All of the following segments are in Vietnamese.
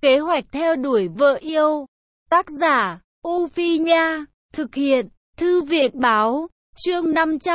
Kế hoạch theo đuổi vợ yêu. Tác giả, U Phi Nha. Thực hiện, Thư viện Báo. Chương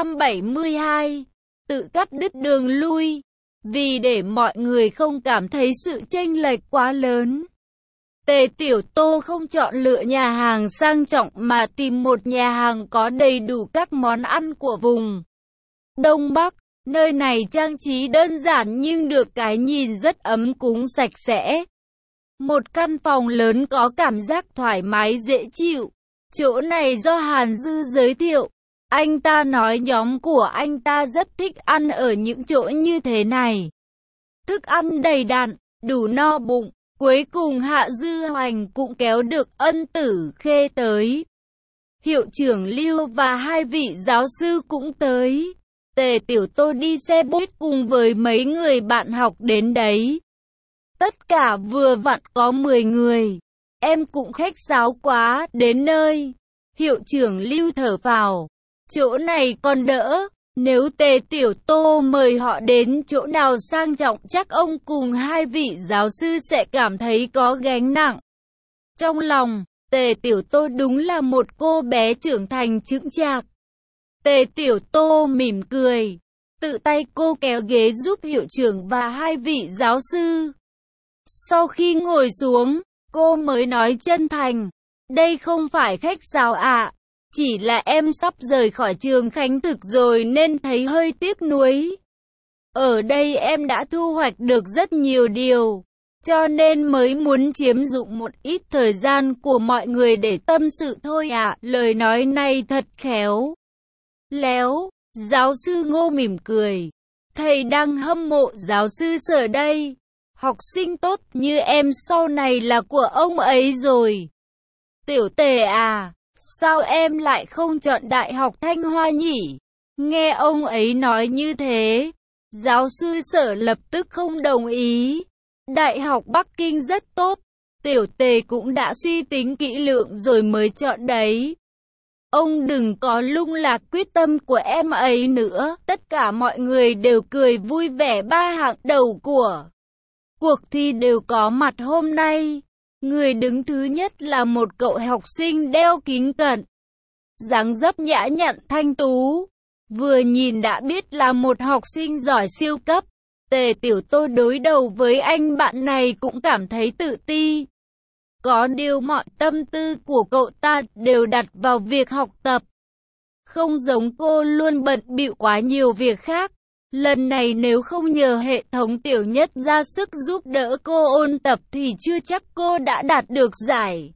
572. Tự cắt đứt đường lui. Vì để mọi người không cảm thấy sự chênh lệch quá lớn, Tề Tiểu Tô không chọn lựa nhà hàng sang trọng mà tìm một nhà hàng có đầy đủ các món ăn của vùng Đông Bắc. Nơi này trang trí đơn giản nhưng được cái nhìn rất ấm cúng sạch sẽ. Một căn phòng lớn có cảm giác thoải mái dễ chịu. Chỗ này do Hàn Dư giới thiệu. Anh ta nói nhóm của anh ta rất thích ăn ở những chỗ như thế này. Thức ăn đầy đặn, đủ no bụng. Cuối cùng Hạ Dư Hoành cũng kéo được Ân Tử Khê tới. Hiệu trưởng Lưu và hai vị giáo sư cũng tới. Tề Tiểu Tô đi xe buýt cùng với mấy người bạn học đến đấy. Tất cả vừa vặn có 10 người. Em cũng khách sáo quá, đến nơi. Hiệu trưởng Lưu thở phào. Chỗ này còn đỡ. Nếu Tề Tiểu Tô mời họ đến chỗ nào sang trọng chắc ông cùng hai vị giáo sư sẽ cảm thấy có gánh nặng. Trong lòng, Tề Tiểu Tô đúng là một cô bé trưởng thành chững chạc. Tề Tiểu Tô mỉm cười. Tự tay cô kéo ghế giúp hiệu trưởng và hai vị giáo sư. Sau khi ngồi xuống, cô mới nói chân thành. Đây không phải khách sáo ạ. Chỉ là em sắp rời khỏi trường Khánh Thực rồi nên thấy hơi tiếc nuối. Ở đây em đã thu hoạch được rất nhiều điều, cho nên mới muốn chiếm dụng một ít thời gian của mọi người để tâm sự thôi ạ. Lời nói này thật khéo léo. Giáo sư Ngô mỉm cười. Thầy đang hâm mộ giáo sư Sở đây. Học sinh tốt như em sau này là của ông ấy rồi. Tiểu Tề à, sao em lại không chọn Đại học Thanh Hoa nhỉ? Nghe ông ấy nói như thế, giáo sư Sở lập tức không đồng ý. Đại học Bắc Kinh rất tốt, Tiểu Tề cũng đã suy tính kỹ lưỡng rồi mới chọn đấy. Ông đừng có lung lạc quyết tâm của em ấy nữa. Tất cả mọi người đều cười vui vẻ. Ba hạng đầu của cuộc thi đều có mặt hôm nay. Người đứng thứ nhất là một cậu học sinh đeo kính cận, dáng dấp nhã nhặn thanh tú, vừa nhìn đã biết là một học sinh giỏi siêu cấp. Tề Tiểu Tô đối đầu với anh bạn này cũng cảm thấy tự ti. Có điều mọi tâm tư của cậu ta đều đặt vào việc học tập. Không giống cô luôn bận bịu quá nhiều việc khác. Lần này nếu không nhờ hệ thống Tiểu Nhất ra sức giúp đỡ cô ôn tập thì chưa chắc cô đã đạt được giải.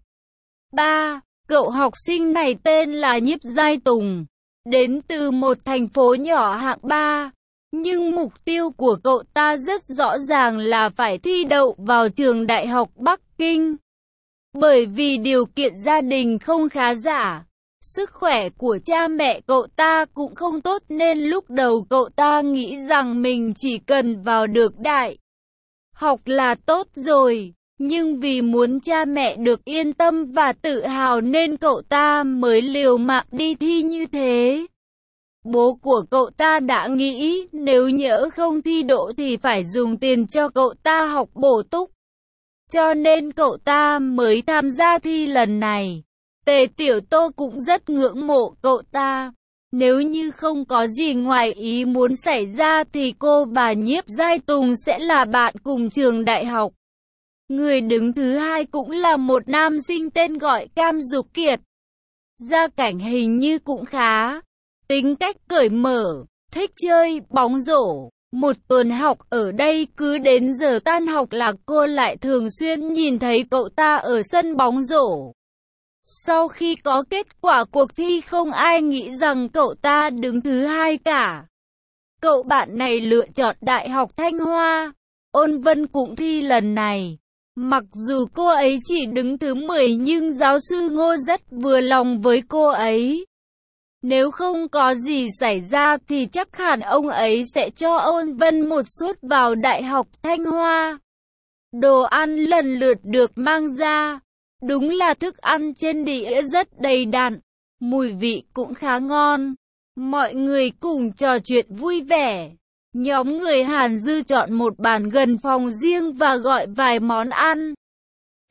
3. Cậu học sinh này tên là Nhiếp Giai Tùng, đến từ một thành phố nhỏ hạng 3. Nhưng mục tiêu của cậu ta rất rõ ràng là phải thi đậu vào trường Đại học Bắc Kinh. Bởi vì điều kiện gia đình không khá giả, sức khỏe của cha mẹ cậu ta cũng không tốt nên lúc đầu cậu ta nghĩ rằng mình chỉ cần vào được đại học là tốt rồi. Nhưng vì muốn cha mẹ được yên tâm và tự hào nên cậu ta mới liều mạng đi thi như thế. Bố của cậu ta đã nghĩ nếu nhỡ không thi đỗ thì phải dùng tiền cho cậu ta học bổ túc. Cho nên cậu ta mới tham gia thi lần này. Tề Tiểu Tô cũng rất ngưỡng mộ cậu ta. Nếu như không có gì ngoài ý muốn xảy ra thì cô và Nhiếp Giai Tùng sẽ là bạn cùng trường đại học. Người đứng thứ hai cũng là một nam sinh tên gọi Cam Dục Kiệt. Gia cảnh hình như cũng khá, tính cách cởi mở, thích chơi bóng rổ. Một tuần học ở đây cứ đến giờ tan học là cô lại thường xuyên nhìn thấy cậu ta ở sân bóng rổ. Sau khi có kết quả cuộc thi không ai nghĩ rằng cậu ta đứng thứ hai cả. Cậu bạn này lựa chọn Đại học Thanh Hoa. Ôn Vân cũng thi lần này. Mặc dù cô ấy chỉ đứng thứ 10 nhưng giáo sư Ngô rất vừa lòng với cô ấy. Nếu không có gì xảy ra thì chắc hẳn ông ấy sẽ cho Ôn Vân một suất vào Đại học Thanh Hoa. Đồ ăn lần lượt được mang ra. Đúng là thức ăn trên đĩa rất đầy đặn, mùi vị cũng khá ngon. Mọi người cùng trò chuyện vui vẻ. Nhóm người Hàn Dư chọn một bàn gần phòng riêng và gọi vài món ăn.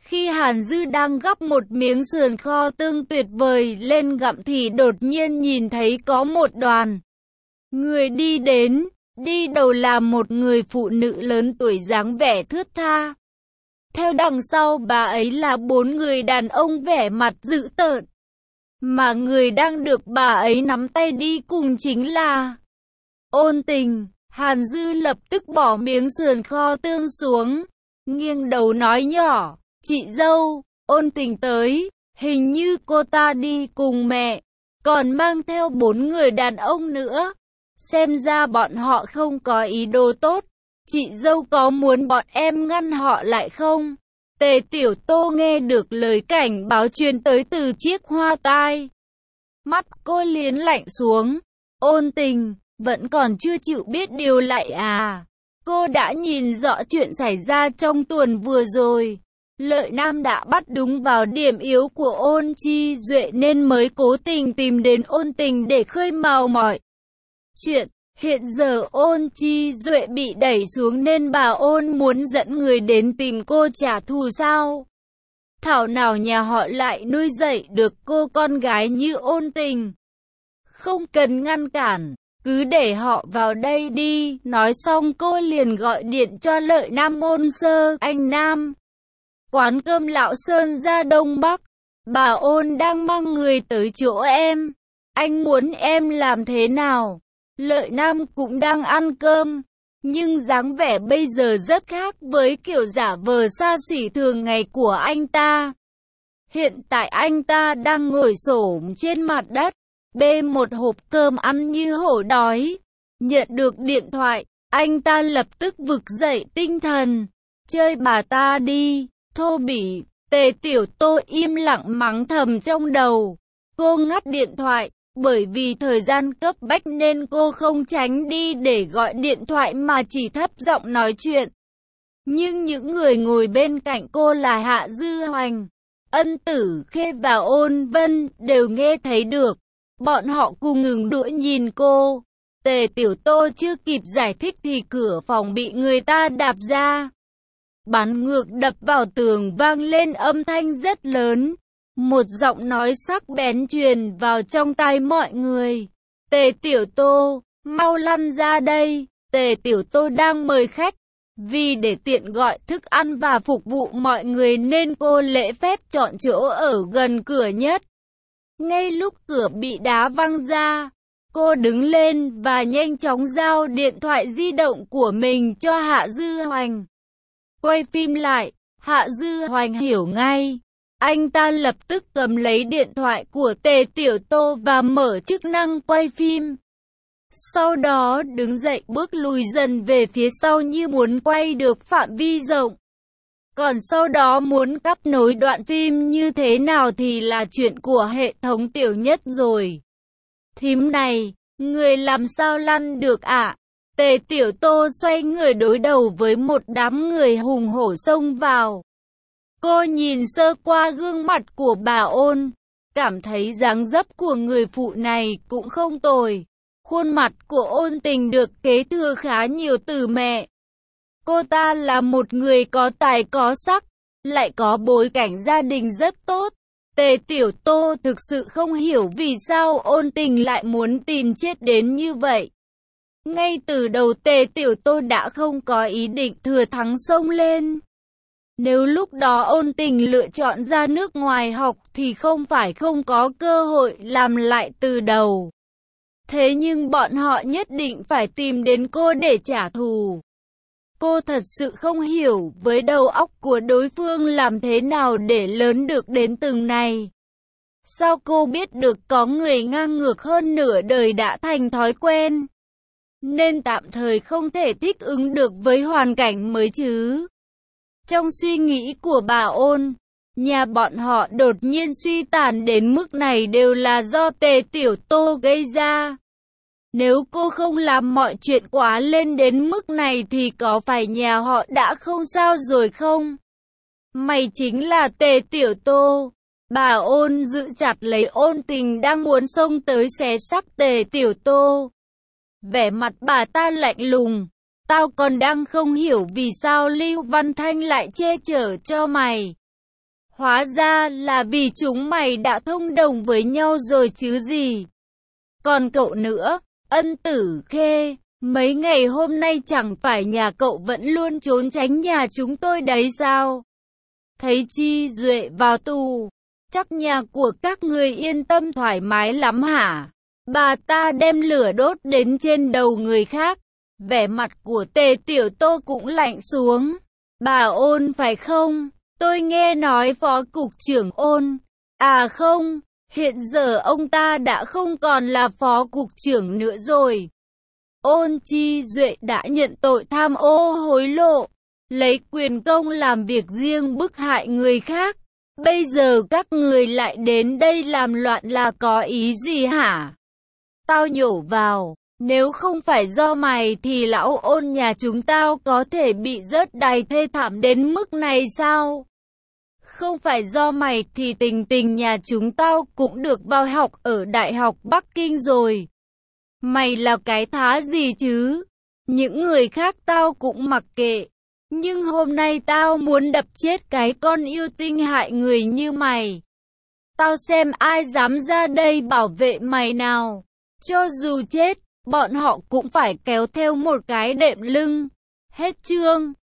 Khi Hàn Dư đang gắp một miếng sườn kho tương tuyệt vời lên gặm thì đột nhiên nhìn thấy có một đoàn người đi đến. Đi đầu là một người phụ nữ lớn tuổi dáng vẻ thướt tha. Theo đằng sau bà ấy là 4 người đàn ông vẻ mặt dữ tợn. Mà người đang được bà ấy nắm tay đi cùng chính là Ôn Tình. Hàn Dư lập tức bỏ miếng sườn kho tương xuống, nghiêng đầu nói nhỏ, chị dâu, Ôn Tình tới, hình như cô ta đi cùng mẹ, còn mang theo 4 người đàn ông nữa. Xem ra bọn họ không có ý đồ tốt, chị dâu có muốn bọn em ngăn họ lại không? Tề Tiểu Tô nghe được lời cảnh báo truyền tới từ chiếc hoa tai. Mắt cô liền lạnh xuống. Ôn Tình, vẫn còn chưa chịu biết điều lại à? Cô đã nhìn rõ chuyện xảy ra trong tuần vừa rồi. Lợi Nam đã bắt đúng vào điểm yếu của Ôn Chi Duệ nên mới cố tình tìm đến Ôn Tình để khơi mào mọi chuyện. Hiện giờ Ôn Chi Duệ bị đẩy xuống nên bà Ôn muốn dẫn người đến tìm cô trả thù sao? Thảo nào nhà họ lại nuôi dạy được cô con gái như Ôn Tình. Không cần ngăn cản, cứ để họ vào đây đi. Nói xong cô liền gọi điện cho Lợi Nam Ôn Sơ, anh Nam. Quán cơm Lão Sơn ra Đông Bắc. Bà Ôn đang mang người tới chỗ em. Anh muốn em làm thế nào? Lợi Nam cũng đang ăn cơm, nhưng dáng vẻ bây giờ rất khác với kiểu giả vờ xa xỉ thường ngày của anh ta. Hiện tại anh ta đang ngồi xổm trên mặt đất, bê một hộp cơm ăn như hổ đói. Nhận được điện thoại, anh ta lập tức vực dậy tinh thần. Chơi bà ta đi, thô bỉ. Tề Tiểu Tô im lặng mắng thầm trong đầu. Cô ngắt điện thoại. Bởi vì thời gian cấp bách nên cô không tránh đi để gọi điện thoại mà chỉ thấp giọng nói chuyện. Nhưng những người ngồi bên cạnh cô là Hạ Dư Hoành, Ân Tử Khê và Ôn Vân đều nghe thấy được. Bọn họ cùng ngừng đũa nhìn cô. Tề Tiểu Tô chưa kịp giải thích thì cửa phòng bị người ta đạp ra. Bắn ngược đập vào tường vang lên âm thanh rất lớn. Một giọng nói sắc bén truyền vào trong tai mọi người. Tề Tiểu Tô, mau lăn ra đây. Tề Tiểu Tô đang mời khách. Vì để tiện gọi thức ăn và phục vụ mọi người nên cô lễ phép chọn chỗ ở gần cửa nhất. Ngay lúc cửa bị đá văng ra, cô đứng lên và nhanh chóng giao điện thoại di động của mình cho Hạ Dư Hoành. Quay phim lại, Hạ Dư Hoành hiểu ngay. Anh ta lập tức cầm lấy điện thoại của Tề Tiểu Tô và mở chức năng quay phim. Sau đó đứng dậy bước lùi dần về phía sau như muốn quay được phạm vi rộng. Còn sau đó muốn cắt nối đoạn phim như thế nào thì là chuyện của hệ thống Tiểu Nhất rồi. Thím này, người làm sao lăn được ạ? Tề Tiểu Tô xoay người đối đầu với một đám người hùng hổ xông vào. Cô nhìn sơ qua gương mặt của bà Ôn, cảm thấy dáng dấp của người phụ này cũng không tồi. Khuôn mặt của Ôn Tình được kế thừa khá nhiều từ mẹ. Cô ta là một người có tài có sắc, lại có bối cảnh gia đình rất tốt. Tề Tiểu Tô thực sự không hiểu vì sao Ôn Tình lại muốn tìm chết đến như vậy. Ngay từ đầu Tề Tiểu Tô đã không có ý định thừa thắng xông lên. Nếu lúc đó Ôn Tình lựa chọn ra nước ngoài học thì không phải không có cơ hội làm lại từ đầu. Thế nhưng bọn họ nhất định phải tìm đến cô để trả thù. Cô thật sự không hiểu với đầu óc của đối phương làm thế nào để lớn được đến từng này. Sao cô biết được có người ngang ngược hơn nửa đời đã thành thói quen, nên tạm thời không thể thích ứng được với hoàn cảnh mới chứ? Trong suy nghĩ của bà Ôn, nhà bọn họ đột nhiên suy tàn đến mức này đều là do Tề Tiểu Tô gây ra. Nếu cô không làm mọi chuyện quá lên đến mức này thì có phải nhà họ đã không sao rồi không? Mày chính là Tề Tiểu Tô. Bà Ôn giữ chặt lấy Ôn Tình đang muốn xông tới xé xác Tề Tiểu Tô. Vẻ mặt bà ta lạnh lùng. Tao còn đang không hiểu vì sao Lưu Văn Thanh lại che chở cho mày. Hóa ra là vì chúng mày đã thông đồng với nhau rồi chứ gì. Còn cậu nữa, Ân Tử Khê, mấy ngày hôm nay chẳng phải nhà cậu vẫn luôn trốn tránh nhà chúng tôi đấy sao? Thấy Chi Duệ vào tù, chắc nhà của các người yên tâm thoải mái lắm hả? Bà ta đem lửa đốt đến trên đầu người khác. Vẻ mặt của Tề Tiểu Tô cũng lạnh xuống. Bà Ôn phải không? Tôi nghe nói phó cục trưởng Ôn. À không, hiện giờ ông ta đã không còn là phó cục trưởng nữa rồi. Ôn Chi Duệ đã nhận tội tham ô hối lộ, lấy quyền công làm việc riêng bức hại người khác. Bây giờ các người lại đến đây làm loạn là có ý gì hả? Tao nhổ vào, nếu không phải do mày thì lão Ôn nhà chúng tao có thể bị rớt đày thê thảm đến mức này sao? Không phải do mày thì Tình Tình nhà chúng tao cũng được vào học ở Đại học Bắc Kinh rồi. Mày là cái thá gì chứ? Những người khác tao cũng mặc kệ. Nhưng hôm nay tao muốn đập chết cái con yêu tinh hại người như mày. Tao xem ai dám ra đây bảo vệ mày nào. Cho dù chết, bọn họ cũng phải kéo theo một cái đệm lưng. Hết chương.